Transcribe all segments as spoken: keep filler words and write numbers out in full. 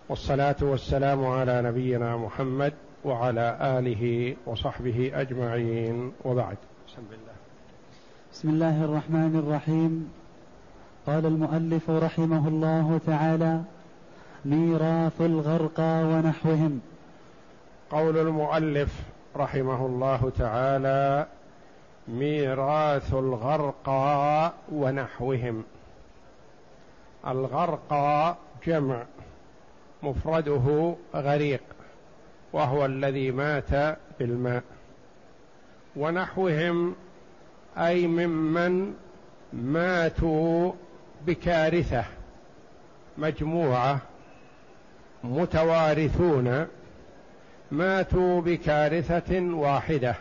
والصلاة والسلام على نبينا محمد وعلى آله وصحبه أجمعين، وبعد. بسم الله. بسم الله الرحمن الرحيم. قال المؤلف رحمه الله تعالى: ميراث الغرقى ونحوهم. قول المؤلف رحمه الله تعالى: ميراث الغرقى ونحوهم. الغرقى جمع، مفرده غريق، وهو الذي مات بالماء. ونحوهم أي ممن ماتوا بكارثة، مجموعة متوارثون ماتوا بكارثة واحدة،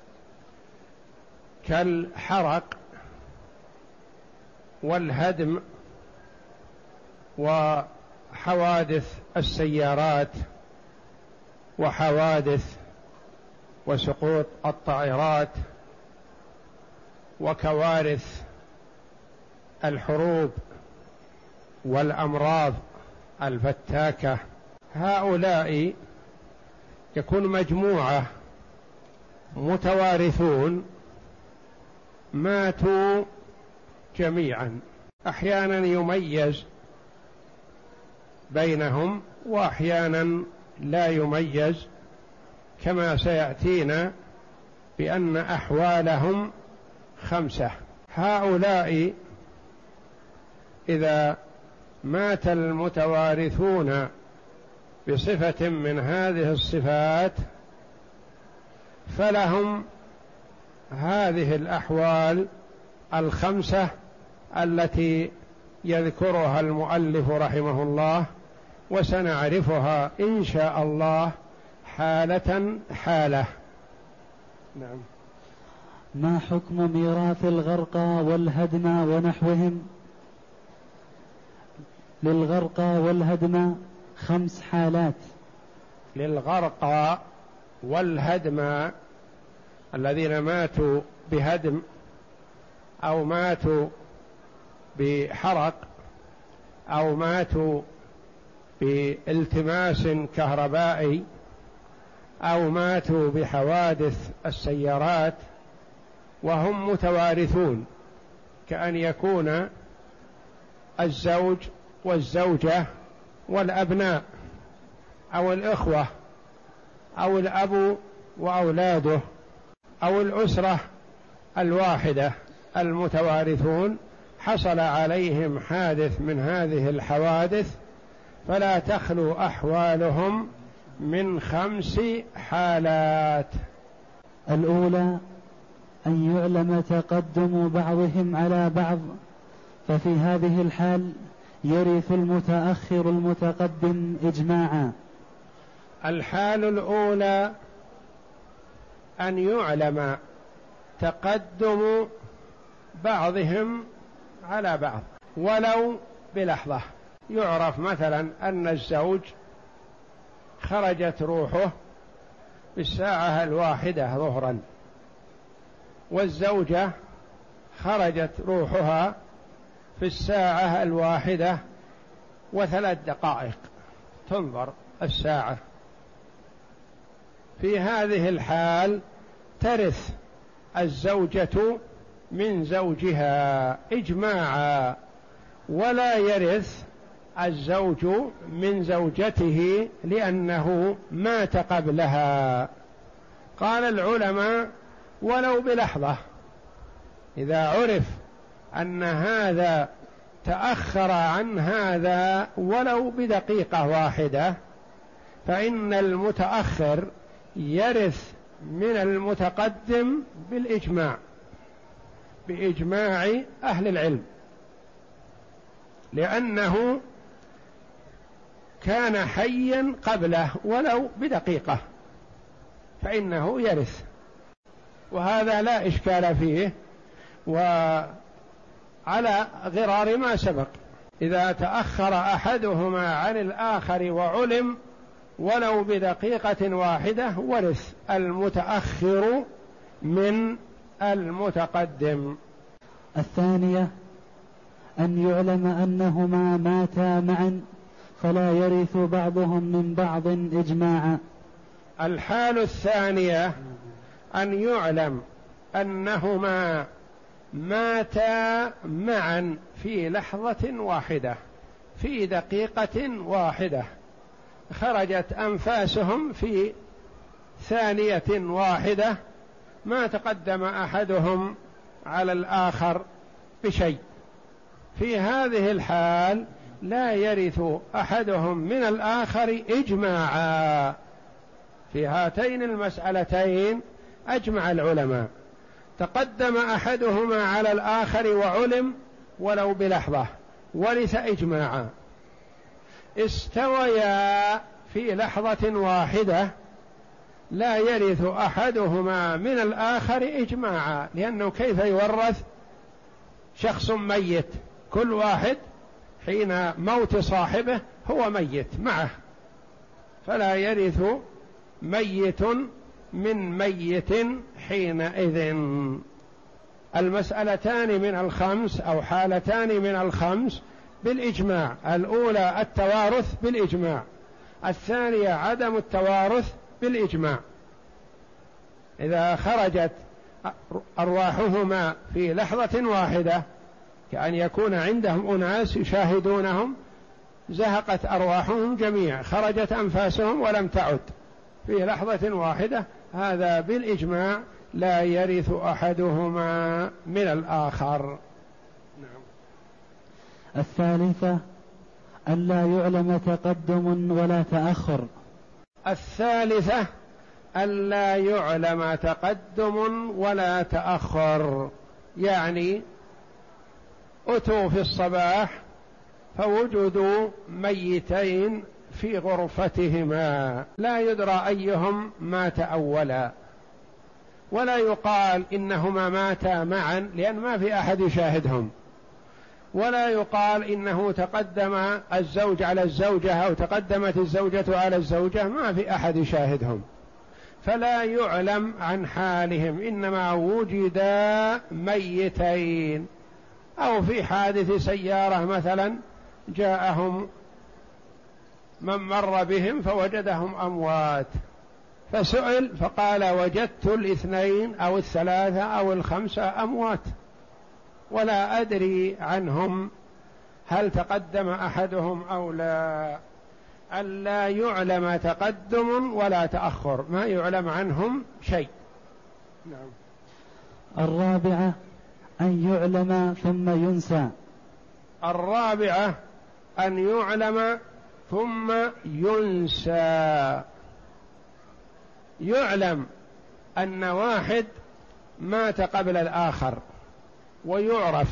كالحرق والهدم وحوادث السيارات وحوادث وسقوط الطائرات وكوارث الحروب والأمراض الفتاكة. هؤلاء يكون مجموعة متوارثون ماتوا جميعا، أحيانا يميز بينهم وأحيانا لا يميز، كما سيأتينا بأن أحوالهم خمسة. هؤلاء إذا مات المتوارثون بصفة من هذه الصفات فلهم هذه الأحوال الخمسة التي يذكرها المؤلف رحمه الله، وسنعرفها إن شاء الله حالة حالة. نعم. ما حكم ميراث الغرقى والهدم ونحوهم؟ للغرقى والهدم خمس حالات. للغرقى والهدم الذين ماتوا بهدم أو ماتوا بحرق أو ماتوا بالتماس كهربائي أو ماتوا بحوادث السيارات وهم متوارثون، كأن يكون الزوج والزوجة والأبناء أو الإخوة أو الأب وأولاده أو الأسرة الواحدة المتوارثون، حصل عليهم حادث من هذه الحوادث، فلا تخلو أحوالهم من خمس حالات. الأولى أن يعلم تقدم بعضهم على بعض، ففي هذه الحال يرث المتأخر المتقدم إجماعا. الحال الأولى أن يعلم تقدم بعضهم على بعض ولو بلحظة. يعرف مثلا أن الزوج خرجت روحه في الساعة الواحدة ظهرا، والزوجة خرجت روحها في الساعة الواحدة وثلاث دقائق، تنظر الساعة. في هذه الحال ترث الزوجة من زوجها إجماعا، ولا يرث الزوج من زوجته لأنه مات قبلها. قال العلماء: ولو بلحظة، إذا عرف أن هذا تأخر عن هذا ولو بدقيقة واحدة، فإن المتأخر يرث من المتقدم بالإجماع، بإجماع أهل العلم، لأنه كان حيا قبله ولو بدقيقة، فإنه يرث، وهذا لا إشكال فيه. وعلى غرار ما سبق، إذا تأخر أحدهما عن الآخر وعلم ولو بدقيقة واحدة ورث المتأخر من المتقدم. الثانية أن يعلم أنهما ماتا معا فلا يرث بعضهم من بعض إجماعا. الحال الثانية أن يعلم أنهما ماتا معا في لحظة واحدة، في دقيقة واحدة، خرجت أنفاسهم في ثانية واحدة، ما تقدم أحدهم على الآخر بشيء. في هذه الحال لا يرث أحدهم من الآخر إجماعا. في هاتين المسألتين أجمع العلماء، تقدم أحدهما على الآخر وعلم ولو بلحظة ورث إجماعا، استويا في لحظة واحدة لا يرث أحدهما من الآخر إجماعا، لأنه كيف يورث شخص ميت؟ كل واحد حين موت صاحبه هو ميت معه، فلا يرث ميت من ميت حينئذ. المسألتان من الخمس أو حالتان من الخمس بالإجماع، الأولى التوارث بالإجماع، الثانية عدم التوارث بالإجماع. إذا خرجت أرواحهما في لحظة واحدة، كأن يكون عندهم أناس يشاهدونهم، زهقت أرواحهم جميع، خرجت أنفاسهم ولم تعد في لحظة واحدة، هذا بالإجماع لا يرث أحدهما من الآخر. نعم. الثالثة ألا يعلم تقدم ولا تأخر. الثالثة ألا يعلم تقدم ولا تأخر، يعني أتوا في الصباح فوجدوا ميتين في غرفتهما، لا يدرى أيهم مات أولا، ولا يقال إنهما ماتا معا لأن ما في أحد يشاهدهم، ولا يقال إنه تقدم الزوج على الزوجة أو تقدمت الزوجة على الزوجة، ما في أحد يشاهدهم، فلا يعلم عن حالهم، إنما وجدا ميتين. أو في حادث سيارة مثلا جاءهم من مر بهم فوجدهم أموات، فسئل فقال وجدت الاثنين أو الثلاثة أو الخمسة أموات ولا أدري عنهم هل تقدم أحدهم أو لا. ألا يعلم تقدم ولا تأخر، ما يعلم عنهم شيء. نعم. الرابعة أن يعلم ثم ينسى. الرابعة أن يعلم ثم ينسى. يعلم أن واحد مات قبل الآخر ويعرف،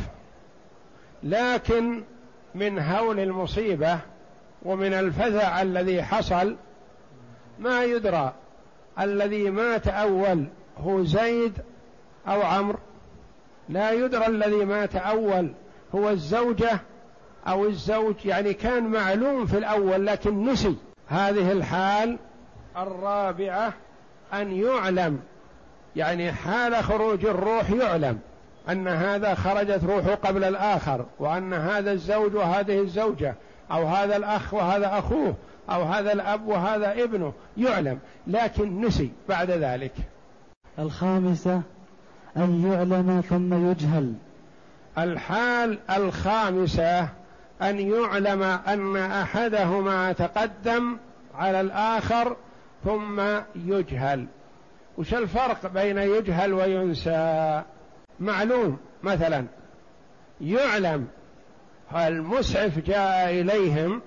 لكن من هول المصيبة ومن الفزع الذي حصل ما يدرى الذي مات أول هو زيد أو عمرو، لا يدرى الذي مات أول هو الزوجة أو الزوج، يعني كان معلوم في الأول لكن نسي. هذه الحال الرابعة أن يعلم، يعني حال خروج الروح يعلم أن هذا خرجت روحه قبل الآخر، وأن هذا الزوج وهذه الزوجة، أو هذا الأخ وهذا أخوه، أو هذا الأب وهذا ابنه، يعلم لكن نسي بعد ذلك. الخامسة أن يعلم ثم يجهل. الحال الخامسة أن يعلم أن أحدهما تقدم على الآخر ثم يجهل. وش الفرق بين يجهل وينسى؟ معلوم مثلا يعلم المسعف جاء إليهم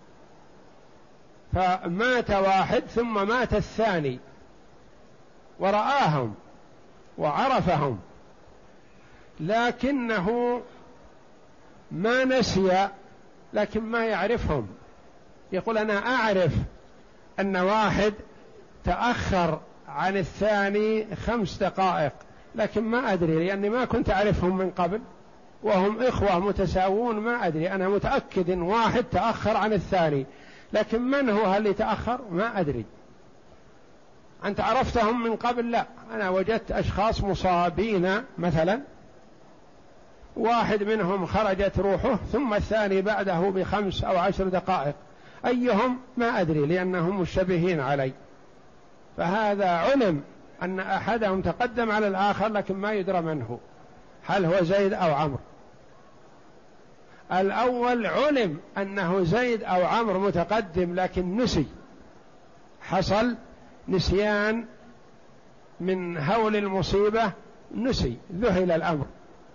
فمات واحد ثم مات الثاني ورآهم وعرفهم، لكنه ما نسي، لكن ما يعرفهم. يقول أنا أعرف أن واحد تأخر عن الثاني خمس دقائق، لكن ما أدري لأني ما كنت أعرفهم من قبل، وهم إخوة متساوون، ما أدري. أنا متأكد إن واحد تأخر عن الثاني، لكن من هو اللي تأخر ما أدري. أنت عرفتهم من قبل؟ لا، أنا وجدت أشخاص مصابين مثلا، واحد منهم خرجت روحه ثم الثاني بعده بخمس أو عشر دقائق، أيهم ما أدري لأنهم مشتبهين علي، فهذا علم أن أحدهم تقدم على الآخر لكن ما يدرى من هو، هل هو زيد أو عمرو. الأول علم أنه زيد أو عمرو متقدم لكن نسي، حصل نسيان من هول المصيبة، نسي، ذهل الأمر.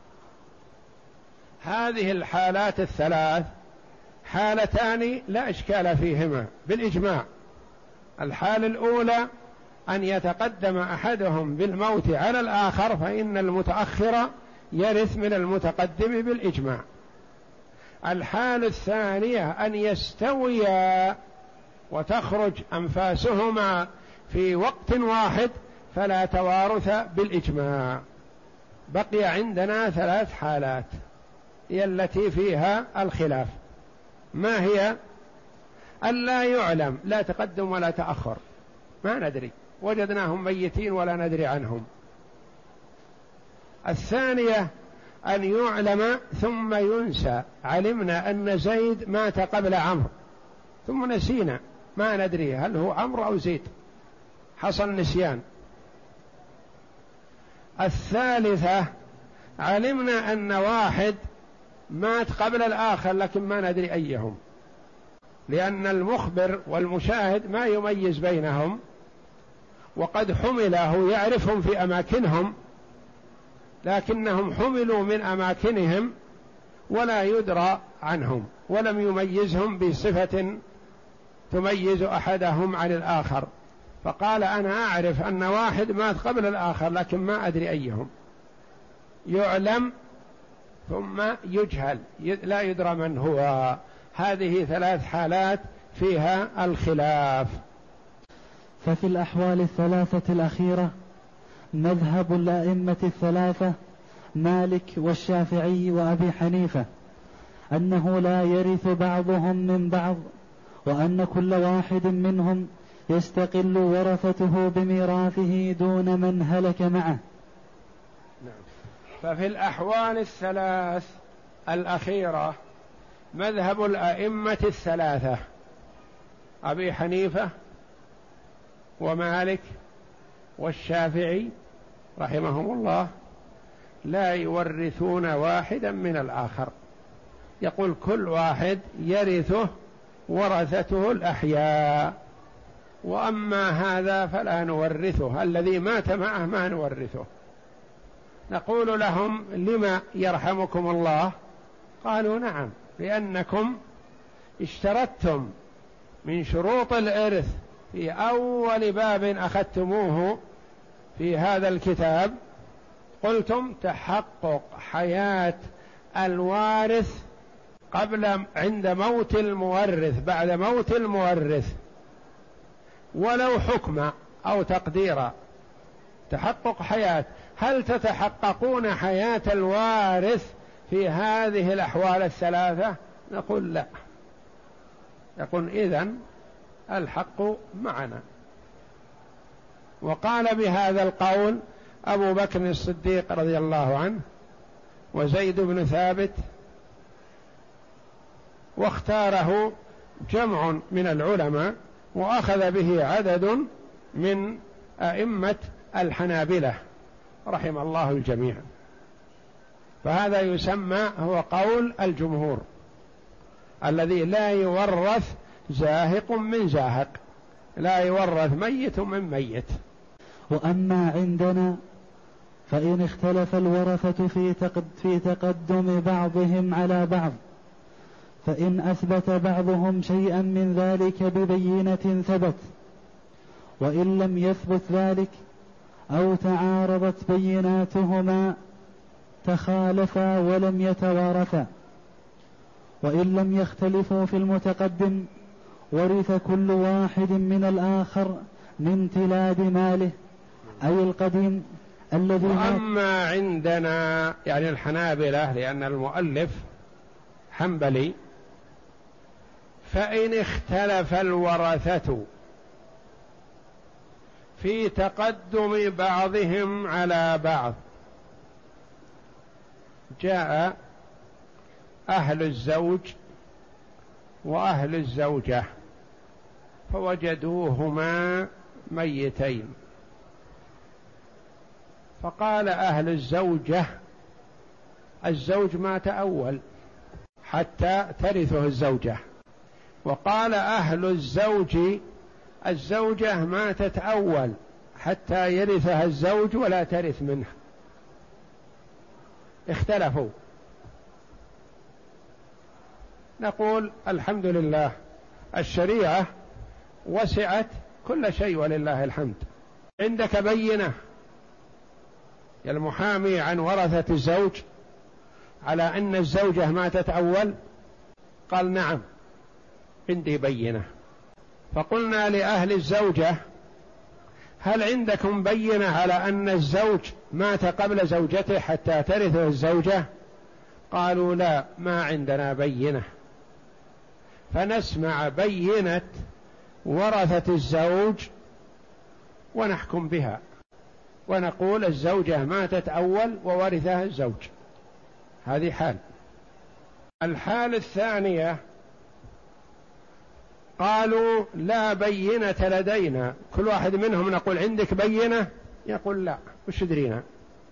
هذه الحالات الثلاث حالتان لا إشكال فيهما بالإجماع. الحالة الأولى أن يتقدم أحدهم بالموت على الآخر فإن المتأخر يرث من المتقدم بالإجماع. الحالة الثانية أن يستويا وتخرج أنفاسهما في وقت واحد فلا توارث بالإجماع. بقي عندنا ثلاث حالات هي التي فيها الخلاف. ما هي؟ أن لا يعلم، لا تقدم ولا تأخر، ما ندري، وجدناهم ميتين ولا ندري عنهم. الثانية أن يعلم ثم ينسى، علمنا أن زيد مات قبل عمرو ثم نسينا، ما ندري هل هو عمرو أو زيد، حصل نسيان. الثالثة علمنا أن واحد مات قبل الآخر لكن ما ندري أيهم، لأن المخبر والمشاهد ما يميز بينهم، وقد حمله يعرفهم في أماكنهم لكنهم حملوا من أماكنهم ولا يدرى عنهم، ولم يميزهم بصفة تميز أحدهم عن الآخر، فقال أنا أعرف أن واحد مات قبل الآخر لكن ما أدري أيهم. يعلم ثم يجهل، لا يدرى من هو. هذه ثلاث حالات فيها الخلاف. ففي الأحوال الثلاثة الأخيرة مذهب الأئمة الثلاثة مالك والشافعي وأبي حنيفة أنه لا يرث بعضهم من بعض، وأن كل واحد منهم يستقل ورثته بميراثه دون من هلك معه. ففي الأحوال الثلاث الأخيرة مذهب الأئمة الثلاثة أبي حنيفة ومالك والشافعي رحمهم الله لا يورثون واحدا من الآخر، يقول كل واحد يرثه ورثته الأحياء، وأما هذا فلا نورثه، الذي مات معه ما نورثه. نقول لهم لما يرحمكم الله؟ قالوا نعم، لأنكم اشترطتم من شروط الإرث في أول باب أخذتموه في هذا الكتاب، قلتم تحقق حياة الوارث قبل عند موت المورث، بعد موت المورث ولو حكما أو تقديرا، تحقق حياة. هل تتحققون حياة الوارث في هذه الأحوال الثلاثة؟ نقول لا. يقول إذن الحق معنا. وقال بهذا القول أبو بكر الصديق رضي الله عنه وزيد بن ثابت، واختاره جمع من العلماء، وأخذ به عدد من أئمة الحنابلة رحم الله الجميع. فهذا يسمى هو قول الجمهور الذي لا يورث زاهق من زاهق، لا يورث ميت من ميت. وأما عندنا فإن اختلف الورثة في في تقدم بعضهم على بعض، فإن أثبت بعضهم شيئا من ذلك ببينة ثبت، وإن لم يثبت ذلك أو تعارضت بيناتهما تخالفا ولم يتوارثا. وإن لم يختلفوا في المتقدم ورث كل واحد من الآخر من تلاد ماله، أي القديم الذي. وأما عندنا يعني الحنابلة، لأن المؤلف حنبلي، فإن اختلف الورثة في تقدم بعضهم على بعض، جاء أهل الزوج وأهل الزوجة فوجدوهما ميتين. فقال أهل الزوجة: الزوج مات أول حتى ترثه الزوجة. وقال أهل الزوج: الزوجة ماتت أول حتى يرثها الزوج ولا ترث منه. اختلفوا. نقول: الحمد لله، الشريعة وسعت كل شيء ولله الحمد. عندك بينة يا المحامي عن ورثة الزوج على أن الزوجة ماتت أول؟ قال: نعم عندي بينة. فقلنا لأهل الزوجة: هل عندكم بينة على أن الزوج مات قبل زوجته حتى ترثه الزوجة؟ قالوا: لا، ما عندنا بينة. فنسمع بينة ورثة الزوج ونحكم بها، ونقول الزوجة ماتت أول وورثها الزوج. هذه حال. الحال الثانية قالوا: لا بينة لدينا. كل واحد منهم نقول: عندك بينة؟ يقول: لا، وش درينا؟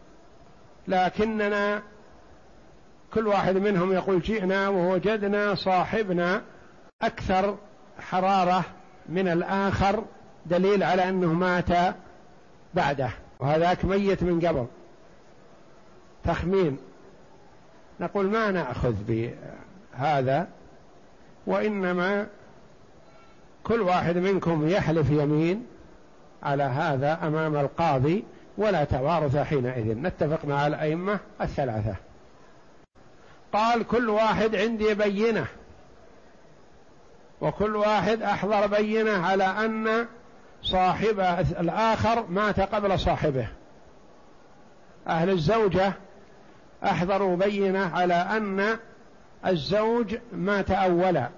لكننا كل واحد منهم يقول: جئنا ووجدنا صاحبنا أكثر حرارة من الآخر، دليل على أنه مات بعده، وهذاك ميت من قبل. تخمين. نقول: ما نأخذ بهذا، وإنما كل واحد منكم يحلف يمين على هذا أمام القاضي، ولا توارث حينئذ. نتفق مع الأئمة الثلاثة. قال: كل واحد عندي بينة، وكل واحد أحضر بينة على أن صاحبه الآخر مات قبل صاحبه. أهل الزوجة أحضروا بينة على أن الزوج مات أولا،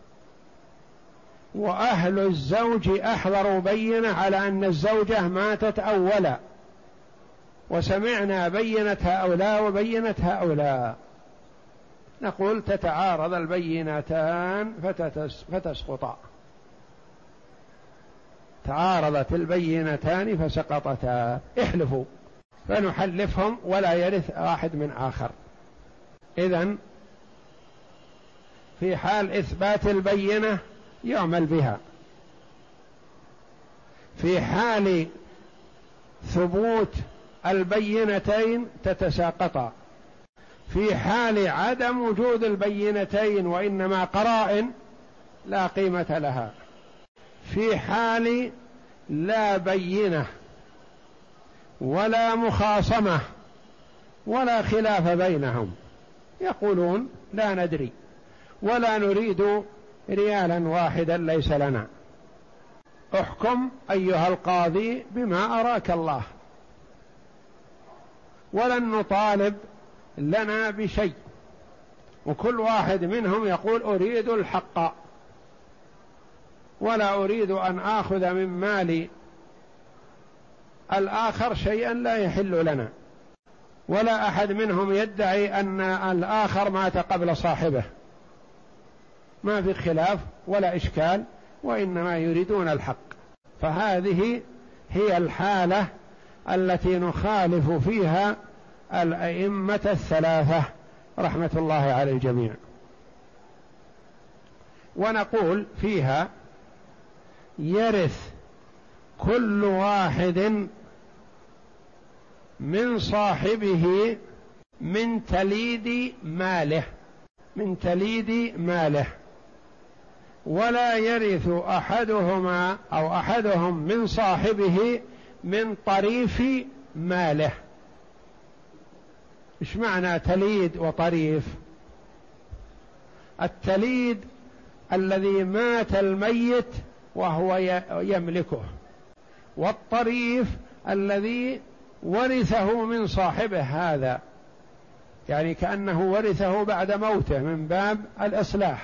وأهل الزوج أحضروا بينة على أن الزوجة ماتت أولا، وسمعنا بينة هؤلاء وبينة هؤلاء. نقول: تتعارض البينتان فتسقطا. تعارضت البينتان فسقطتا. احلفوا، فنحلفهم ولا يرث واحد من آخر. إذن في حال إثبات البينة يعمل بها، في حال ثبوت البينتين تتساقطا، في حال عدم وجود البينتين وإنما قرائن لا قيمة لها، في حال لا بينة ولا مخاصمة ولا خلاف بينهم، يقولون: لا ندري ولا نريد ريالا واحدا ليس لنا، احكم أيها القاضي بما أراك الله، ولن نطالب لنا بشيء. وكل واحد منهم يقول: أريد الحق، ولا أريد أن آخذ من مال الآخر شيئا لا يحل لنا. ولا أحد منهم يدعي أن الآخر مات قبل صاحبه، ما في خلاف ولا إشكال، وإنما يريدون الحق. فهذه هي الحالة التي نخالف فيها الأئمة الثلاثة رحمة الله على الجميع، ونقول فيها: يرث كل واحد من صاحبه من تليد ماله، من تليد ماله، ولا يرث أحدهما أو أحدهم من صاحبه من طريف ماله. إيش معنى تليد وطريف؟ التليد الذي مات الميت وهو يملكه، والطريف الذي ورثه من صاحبه هذا، يعني كأنه ورثه بعد موته من باب الإصلاح،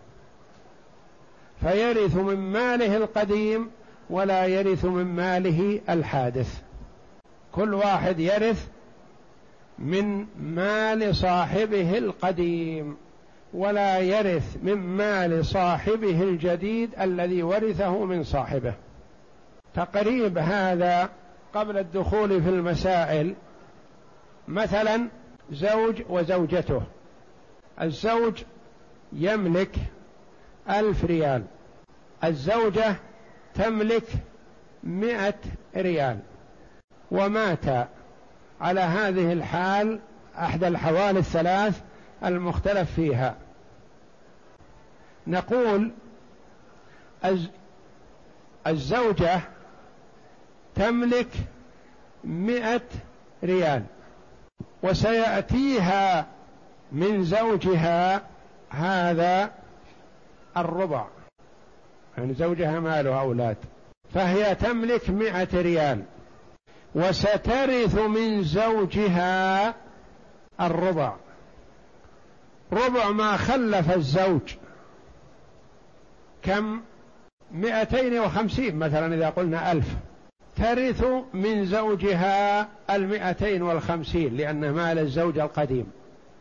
فيرث من ماله القديم ولا يرث من ماله الحادث. كل واحد يرث من مال صاحبه القديم ولا يرث من مال صاحبه الجديد الذي ورثه من صاحبه. تقريب هذا قبل الدخول في المسائل. مثلا زوج وزوجته، الزوج يملك ألف ريال، الزوجة تملك مئة ريال، ومات على هذه الحال أحد الحوالي الثلاث المختلف فيها. نقول الزوجة تملك مئة ريال، وسيأتيها من زوجها هذا الربع، يعني زوجها ماله أولاد، فهي تملك مئة ريال، وسترث من زوجها الربع، ربع ما خلف الزوج، كم؟ مئتين وخمسين مثلا، إذا قلنا ألف، ترث من زوجها المئتين والخمسين لأن مال الزوج القديم.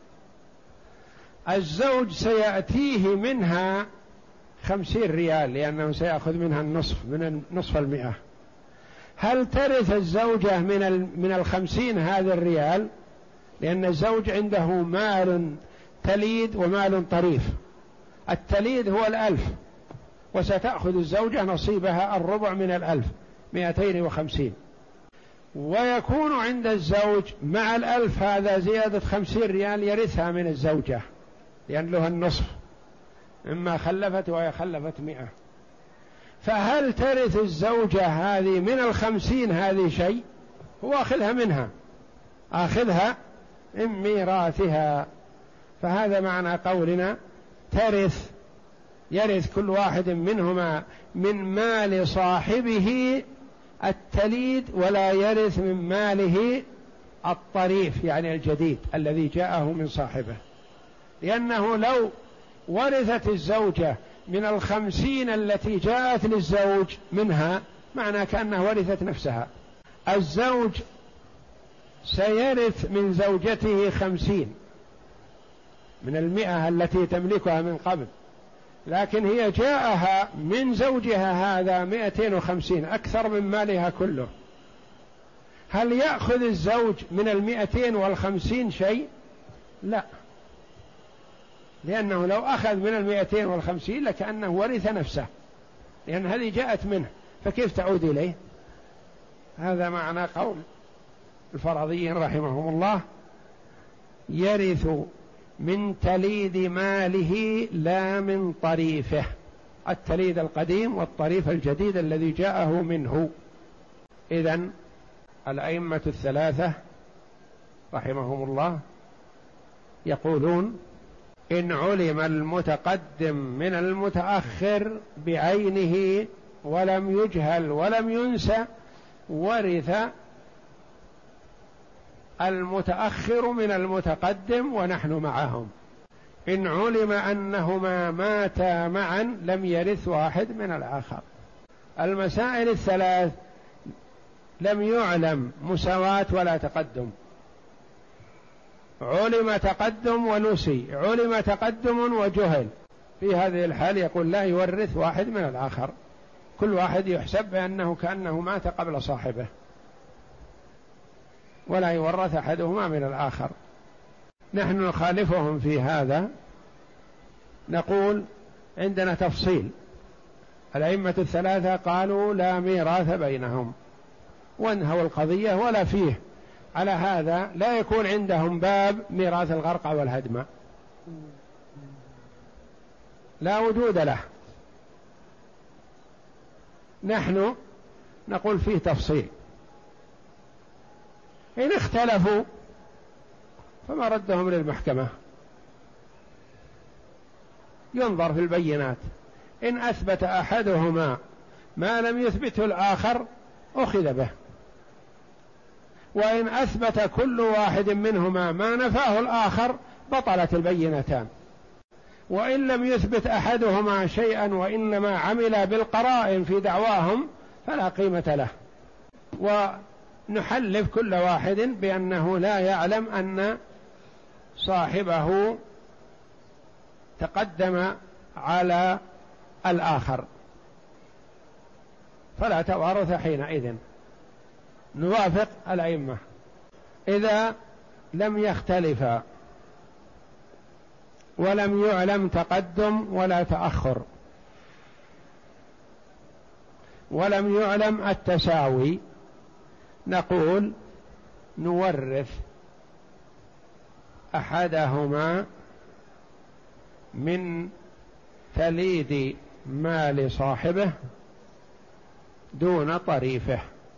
الزوج سيأتيه منها خمسين ريال لأنه سيأخذ منها النصف، من نصف المئة. هل ترث الزوجة من من الخمسين هذا الريال؟ لأن الزوج عنده مال تليد ومال طريف، التليد هو الألف، وستأخذ الزوجة نصيبها الربع من الألف، مئتين وخمسين، ويكون عند الزوج مع الألف هذا زيادة خمسين ريال يرثها من الزوجة، لأن له النصف مما خلفت، وهي خلفت مئة. فهل ترث الزوجة هذه من الخمسين هذه شيء؟ هو أخذها منها، أخذها من ميراثها. فهذا معنى قولنا ترث، يرث كل واحد منهما من مال صاحبه التليد، ولا يرث من ماله الطريف يعني الجديد الذي جاءه من صاحبه، لأنه لو ورثت الزوجة من الخمسين التي جاءت للزوج منها معنى كأنها ورثت نفسها. الزوج سيرث من زوجته خمسين من المئة التي تملكها من قبل، لكن هي جاءها من زوجها هذا مئتين وخمسين أكثر من مالها كله. هل يأخذ الزوج من المئتين والخمسين شيء؟ لا، لأنه لو أخذ من المئتين والخمسين لكأنه ورث نفسه، لأن هذه جاءت منه، فكيف تعود إليه؟ هذا معنى قول الفرضيين رحمهم الله: يرث من تليد ماله لا من طريفه، التليد القديم والطريف الجديد الذي جاءه منه. إذن الأئمة الثلاثة رحمهم الله يقولون: إن علم المتقدم من المتأخر بعينه ولم يجهل ولم ينسى ورث المتأخر من المتقدم ونحن معهم. إن علم أنهما ماتا معا لم يرث واحد من الآخر. المسائل الثلاث لم يعلم مساواة ولا تقدم، علم تقدم ونسي، علم تقدم وجهل، في هذه الحال يقول لا يورث واحد من الآخر، كل واحد يحسب بأنه كأنه مات قبل صاحبه، ولا يورث أحدهما من الآخر. نحن نخالفهم في هذا، نقول عندنا تفصيل. الأئمة الثلاثة قالوا لا ميراث بينهم وانهوا القضية ولا فيه، على هذا لا يكون عندهم باب ميراث الغرق والهدم، لا وجود له. نحن نقول فيه تفصيل، إن اختلفوا فما ردهم للمحكمة، ينظر في البينات، إن أثبت أحدهما ما لم يثبته الآخر أخذ به، وإن أثبت كل واحد منهما ما نفاه الآخر بطلت البينتان. وإن لم يثبت أحدهما شيئا وإنما عمل بالقرائن في دعواهم فلا قيمة له، ونحلف كل واحد بأنه لا يعلم أن صاحبه تقدم على الآخر فلا توارث حينئذ، نوافق الأئمة. إذا لم يختلفا ولم يعلم تقدم ولا تأخر ولم يعلم التساوي، نقول نورث أحدهما من تليد مال صاحبه دون طريفه،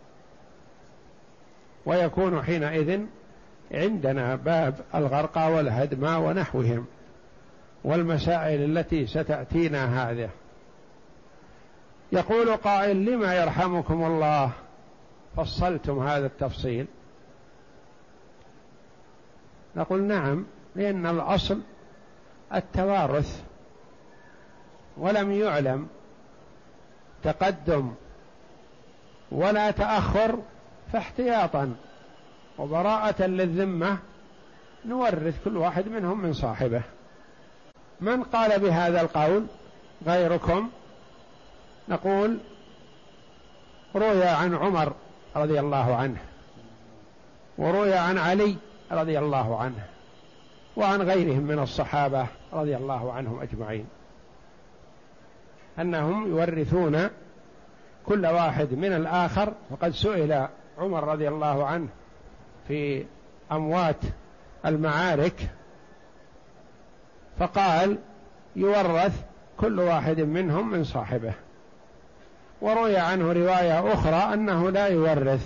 ويكون حينئذ عندنا باب الغرقى والهدمى ونحوهم والمسائل التي ستأتينا هذه. يقول قائل: لما يرحمكم الله فصلتم هذا التفصيل؟ نقول: نعم، لأن الأصل التوارث ولم يعلم تقدم ولا تأخر، فاحتياطا وبراءة للذمة نورث كل واحد منهم من صاحبه. من قال بهذا القول غيركم؟ نقول: روي عن عمر رضي الله عنه، وروي عن علي رضي الله عنه، وعن غيرهم من الصحابة رضي الله عنهم أجمعين، أنهم يورثون كل واحد من الآخر. وقد سئل عمر رضي الله عنه في أموات المعارك فقال: يورث كل واحد منهم من صاحبه. وروي عنه رواية أخرى أنه لا يورث،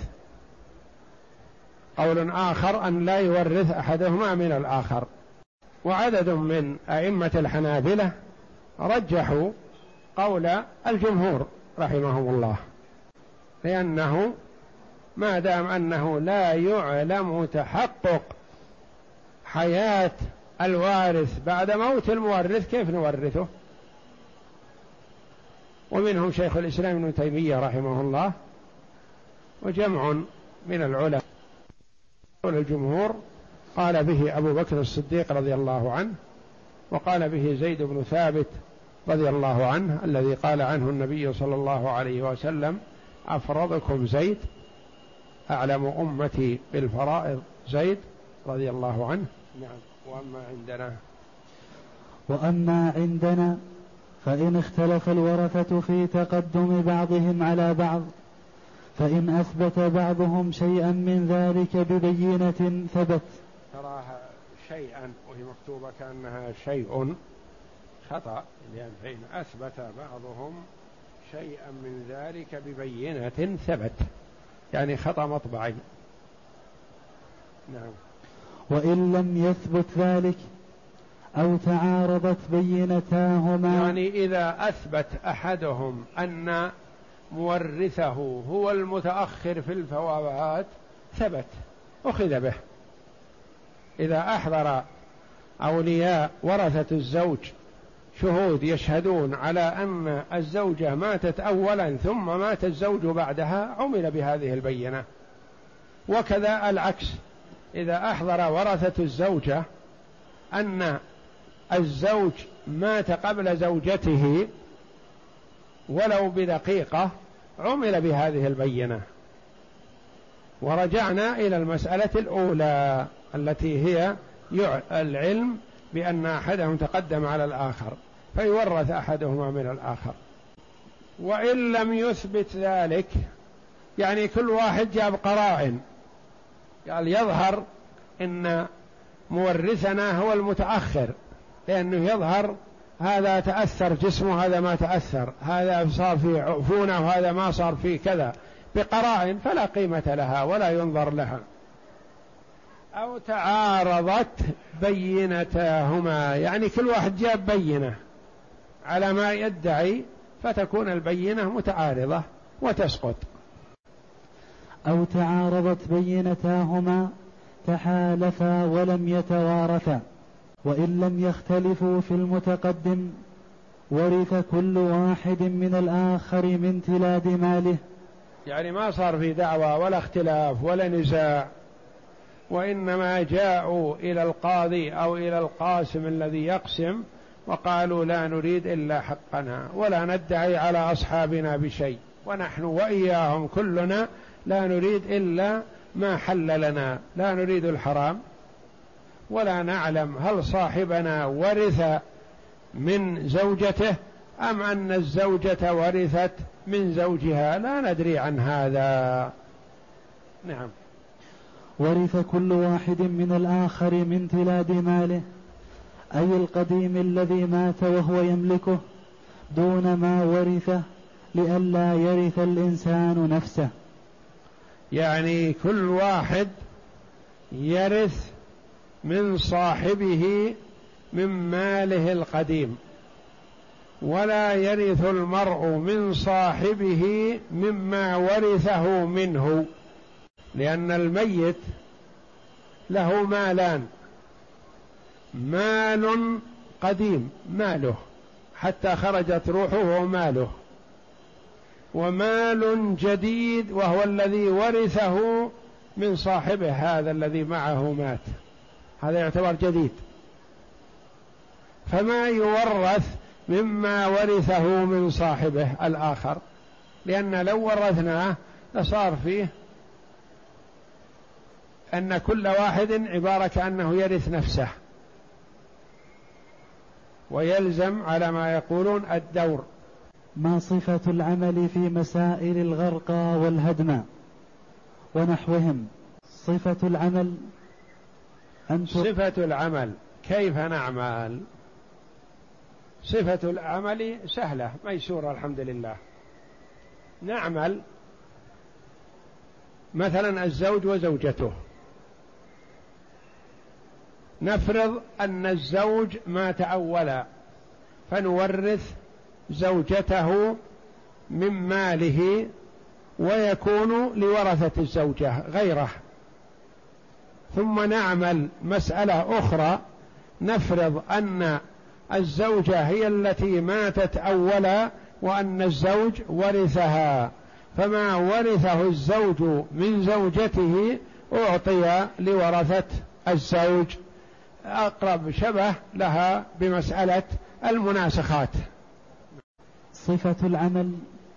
قول آخر أن لا يورث أحدهما من الآخر. وعدد من أئمة الحنابلة رجحوا قول الجمهور رحمهم الله، لأنه ما دام أنه لا يعلم تحقق حياة الوارث بعد موت المورث كيف نورثه؟ ومنهم شيخ الإسلام ابن تيمية رحمه الله وجمع من العلماء. الجمهور قال به أبو بكر الصديق رضي الله عنه، وقال به زيد بن ثابت رضي الله عنه الذي قال عنه النبي صلى الله عليه وسلم: أفرضكم زيد، أعلم أمتي بالفرائض زيد رضي الله عنه. نعم. وأما عندنا وأما عندنا فإن اختلف الورثة في تقدم بعضهم على بعض، فإن أثبت بعضهم شيئا من ذلك ببينة ثبت. تراها شيئا وهي مكتوبة كأنها شيء، خطأ، لأن فإن أثبت بعضهم شيئا من ذلك ببينة ثبت، يعني خطأ مطبعي. نعم. وإن لم يثبت ذلك أو تعارضت بينتاهما، يعني إذا أثبت أحدهم أن مورثه هو المتأخر في الفوات ثبت أخذ به. إذا أحضر أولياء ورثة الزوج شهود يشهدون على أن الزوجة ماتت أولا ثم مات الزوج بعدها، عمل بهذه البينة. وكذا العكس، إذا أحضر ورثة الزوجة أن الزوج مات قبل زوجته ولو بدقيقة، عمل بهذه البينة. ورجعنا إلى المسألة الأولى التي هي العلم بأن أحدهم تقدم على الآخر فيورث أحدهما من الآخر. وإن لم يثبت ذلك، يعني كل واحد جاب قرائن، قال يظهر إن مورثنا هو المتأخر، لأنه يظهر هذا تأثر جسمه هذا ما تأثر، هذا صار فيه عفونة وهذا ما صار فيه كذا، بقرائن فلا قيمة لها ولا ينظر لها. أو تعارضت بينتاهما، يعني كل واحد جاب بينة على ما يدعي، فتكون البينة متعارضة وتسقط. أو تعارضت بينتاهما تحالفا ولم يتوارثا، وإن لم يختلفوا في المتقدم ورث كل واحد من الآخر من تلاد ماله. يعني ما صار في دعوى ولا اختلاف ولا نزاع، وإنما جاءوا إلى القاضي أو إلى القاسم الذي يقسم وقالوا لا نريد إلا حقنا ولا ندعي على أصحابنا بشيء، ونحن وإياهم كلنا لا نريد إلا ما حل لنا، لا نريد الحرام، ولا نعلم هل صاحبنا ورث من زوجته أم أن الزوجة ورثت من زوجها، لا ندري عن هذا. نعم. ورث كل واحد من الآخر من تلاد ماله، أي القديم الذي مات وهو يملكه، دون ما ورثه لئلا يرث الإنسان نفسه. يعني كل واحد يرث من صاحبه من ماله القديم، ولا يرث المرء من صاحبه مما ورثه منه، لأن الميت له مالان: مال قديم ماله حتى خرجت روحه وماله، ومال جديد وهو الذي ورثه من صاحبه هذا الذي معه مات، هذا يعتبر جديد. فما يورث مما ورثه من صاحبه الآخر، لأن لو ورثناه لصار فيه أن كل واحد عبارة كأنه يرث نفسه، ويلزم على ما يقولون الدور. ما صفة العمل في مسائل الغرقى والهدم ونحوهم؟ صفة العمل أن صفة العمل كيف نعمل؟ صفة العمل سهلة ميسورة الحمد لله. نعمل مثلا الزوج وزوجته، نفرض أن الزوج مات أولا فنورث زوجته من ماله، ويكون لورثة الزوجة غيره. ثم نعمل مسألة أخرى، نفرض أن الزوجة هي التي ماتت أولا وأن الزوج ورثها، فما ورثه الزوج من زوجته أعطي لورثة الزوج، أقرب شبه لها بمسألة المناسخات. صفة العمل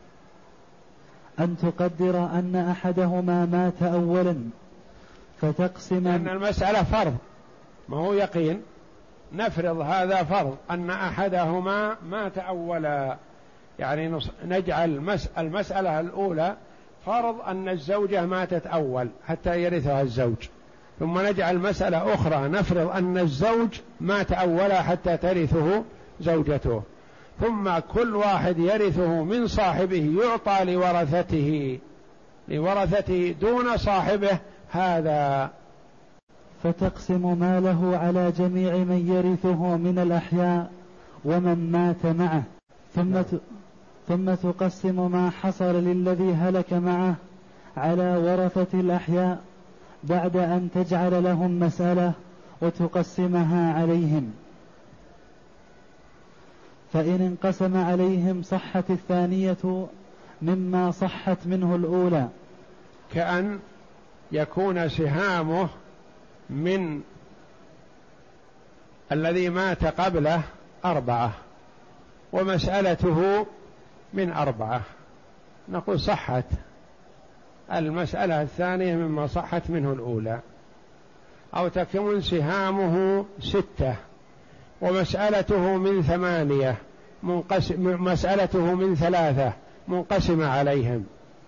أن تقدر أن أحدهما مات أولا فتقسم، لأن المسألة فرض ما هو يقين، نفرض هذا فرض أن أحدهما مات أولا، يعني نجعل المسألة الأولى فرض أن الزوجة ماتت أول حتى يرثها الزوج، ثم نجعل مسألة أخرى نفرض أن الزوج مات أولا حتى ترثه زوجته، ثم كل واحد يرثه من صاحبه يعطى لورثته لورثته دون صاحبه هذا. فتقسم ماله على جميع من يرثه من الأحياء ومن مات معه، ثم ثم تقسم ما حصل للذي هلك معه على ورثة الأحياء بعد أن تجعل لهم مسألة وتقسمها عليهم، فإن انقسم عليهم صحت الثانية مما صحت منه الأولى. كأن يكون سهامه من الذي مات قبله أربعة ومسألته من أربعة، نقول صحت المسألة الثانية مما صحت منه الأولى. أو تكون سهامه ستة ومسألته من ثمانية منقسم، مسألته من ثلاثة منقسمة عليهم.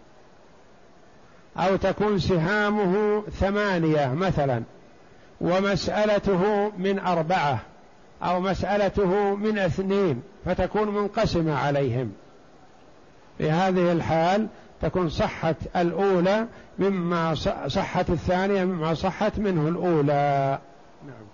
أو تكون سهامه ثمانية مثلا ومسألته من أربعة، أو مسألته من اثنين فتكون منقسمة عليهم. في هذه الحال تكون صحت الأولى مما صحت الثانية مما صحت منه الأولى. نعم.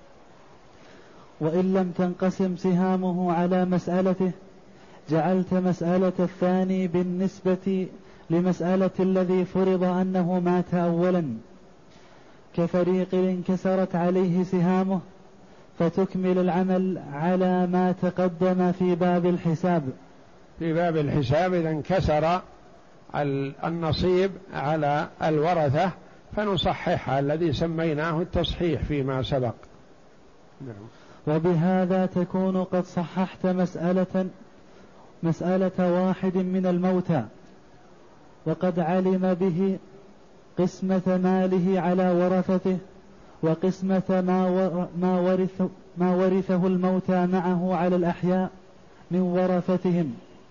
وإن لم تنقسم سهامه على مسألته جعلت مسألة الثاني بالنسبة لمسألة الذي فرض أنه مات أولا، كفريق انكسرت عليه سهامه فتكمل العمل على ما تقدم في باب الحساب. في باب الحساب إذا انكسر النصيب على الورثة فنصححها الذي سميناه التصحيح فيما سبق. نعم. وبهذا تكون قد صححت مسألة مسألة واحد من الموتى، وقد علم به قسمة ماله على ورثته، وقسمة ما ورث ما ورثه الموتى معه على الأحياء من ورثتهم.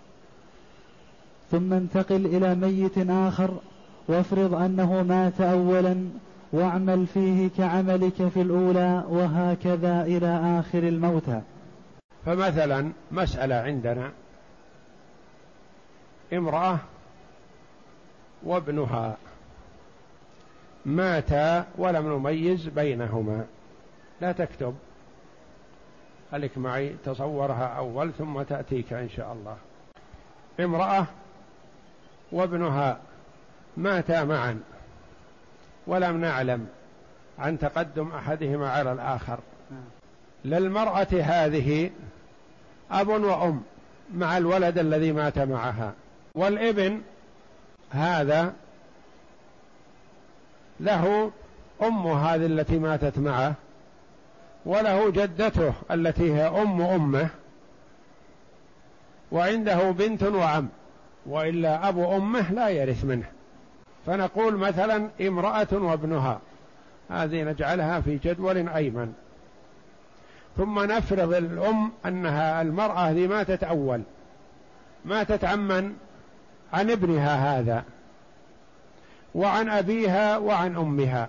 ثم انتقل إلى ميت آخر، وافرض أنه مات أولا، واعمل فيه كعملك في الأولى، وهكذا إلى آخر الموتى. فمثلا مسألة عندنا امرأة وابنها ماتا ولم نميز بينهما، لا تكتب، خليك معي تصورها أول ثم تأتيك إن شاء الله. امرأة وابنها ماتا معا ولم نعلم عن تقدم أحدهما على الآخر. للمرأة هذه أب وأم مع الولد الذي مات معها، والابن هذا له أم هذه التي ماتت معه، وله جدته التي هي أم أمه، وعنده بنت وعم، وإلا أبو أمه لا يرث منه. فنقول مثلا امرأة وابنها، هذه نجعلها في جدول أيمن، ثم نفرض الأم أنها المرأة هذه ماتت أول، ماتت عمن عن ابنها هذا، وعن أبيها وعن أمها.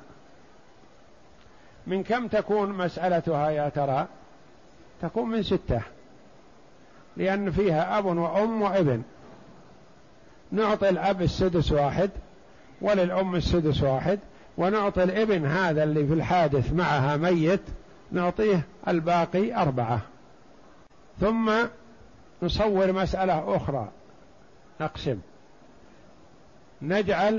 من كم تكون مسألتها يا ترى؟ تكون من ستة، لأن فيها أب وأم وابن. نعطي الأب السدس واحد، وللأم السدس واحد، ونعطي الابن هذا اللي في الحادث معها ميت نعطيه الباقي أربعة. ثم نصور مسألة أخرى، نقسم، نجعل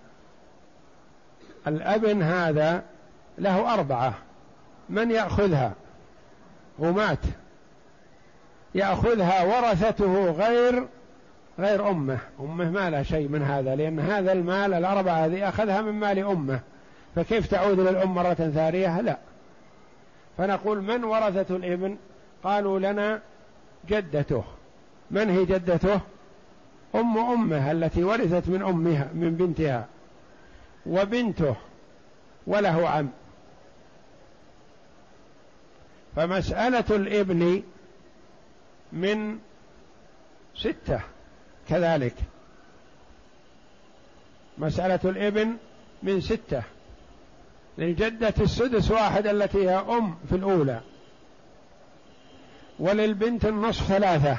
الابن هذا له أربعة، من يأخذها؟ ومات، يأخذها ورثته غير غير أمه. أمه ما لها شيء من هذا، لأن هذا المال الأربعة هذه أخذها من مال أمه، فكيف تعود للأم مرة ثانية؟ لا. فنقول من ورثة الابن؟ قالوا لنا جدته. من هي جدته؟ أم أمه التي ورثت من أمها من بنتها، وبنته، وله عم. فمسألة الابن من ستة كذلك، مسألة الابن من ستة، للجدة السدس واحد التي هي أم في الأولى، وللبنت النصف ثلاثة،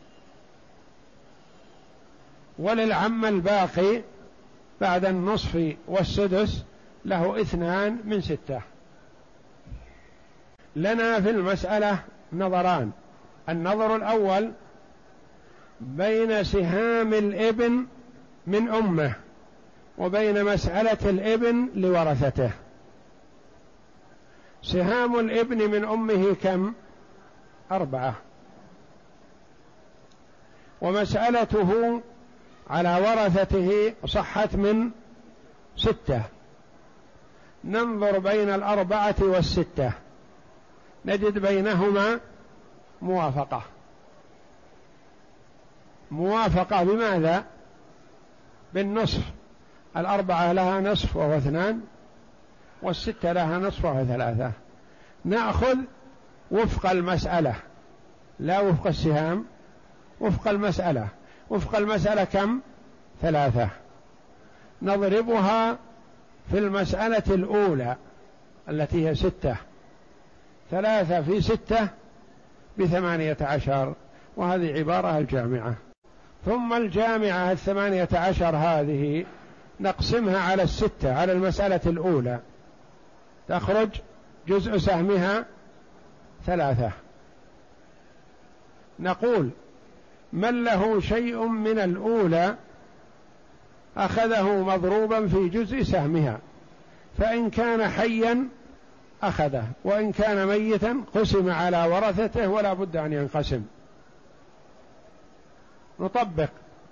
وللعم الباقي بعد النصف والسدس له اثنان من ستة. لنا في المسألة نظران. النظر الأول بين سهام الابن من أمه وبين مسألة الابن لورثته. سهام الابن من أمه كم؟ أربعة، ومسألته على ورثته صحت من ستة. ننظر بين الأربعة والستة نجد بينهما موافقة. موافقة بماذا؟ بالنصف. الأربعة لها نصف وهو اثنان، والستة لها نصف وهو ثلاثة. نأخذ وفق المسألة لا وفق السهام، وفق المسألة. وفق المسألة كم؟ ثلاثة. نضربها في المسألة الأولى التي هي ستة، ثلاثة في ستة بثمانية عشر، وهذه عبارة الجامعة. ثم الجامعة الثمانية عشر هذه نقسمها على الستة على المسألة الأولى، تخرج جزء سهمها ثلاثة. نقول من له شيء من الأولى أخذه مضروبا في جزء سهمها، فإن كان حيا أخذه، وإن كان ميتا قسم على ورثته ولا بد أن ينقسم. نطبق،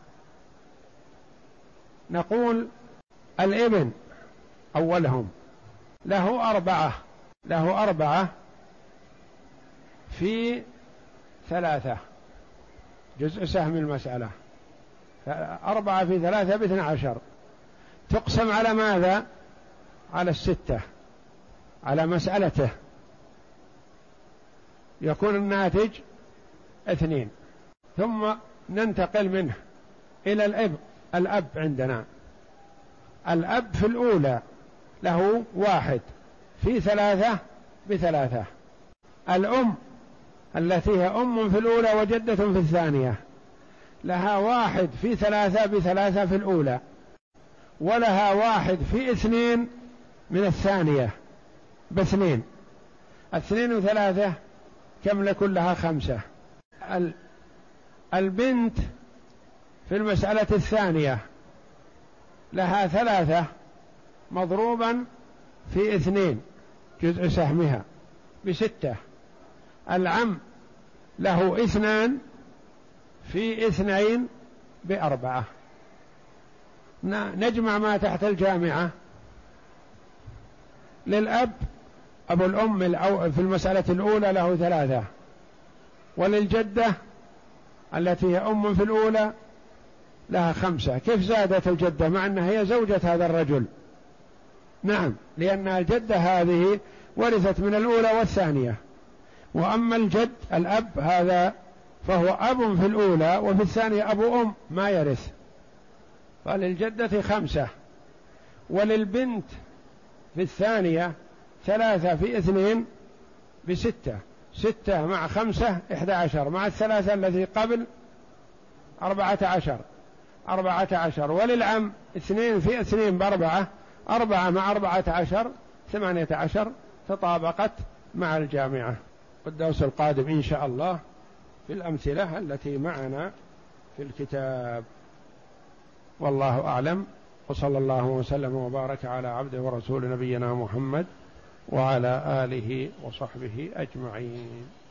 نقول الابن أولهم له أربعة له أربعة في ثلاثة، جزء سهم المسألة، أربعة في ثلاثة باثنى عشر، تقسم على ماذا؟ على الستة، على مسألته، يكون الناتج اثنين. ثم ننتقل منه إلى الأب. الأب عندنا الأب في الأولى له واحد في ثلاثة بثلاثة. الأم التي هي أم في الأولى وجدة في الثانية لها واحد في ثلاثة بثلاثة في الأولى، ولها واحد في اثنين من الثانية باثنين. اثنين وثلاثة كم لكل لها؟ خمسة. البنت في المسألة الثانية لها ثلاثة مضروبا في اثنين جزء سهمها بستة. العم له اثنان في اثنين بأربعة. نجمع ما تحت الجامعة. للأب أبو الأم في المسألة الأولى له ثلاثة، وللجدة التي هي أم في الأولى لها خمسة. كيف زادت الجدة مع أنها هي زوجة هذا الرجل؟ نعم، لأن الجدة هذه ورثت من الأولى والثانية، وأما الجد الأب هذا فهو أب في الأولى وفي الثانية أبو أم ما يرث، فللجدة خمسة. وللبنت في الثانية ثلاثة في اثنين بستة، ستة مع خمسة إحدى عشر، مع الثلاثة التي قبل أربعة عشر، أربعة عشر. وللعم اثنين في اثنين بأربعة، أربعة مع أربعة عشر ثمانية عشر. تطابقت مع الجامعة. والدرس القادم إن شاء الله في الأمثلة التي معنا في الكتاب. والله أعلم، وصلى الله وسلم وبارك على عبده ورسول نبينا محمد وعلى آله وصحبه أجمعين.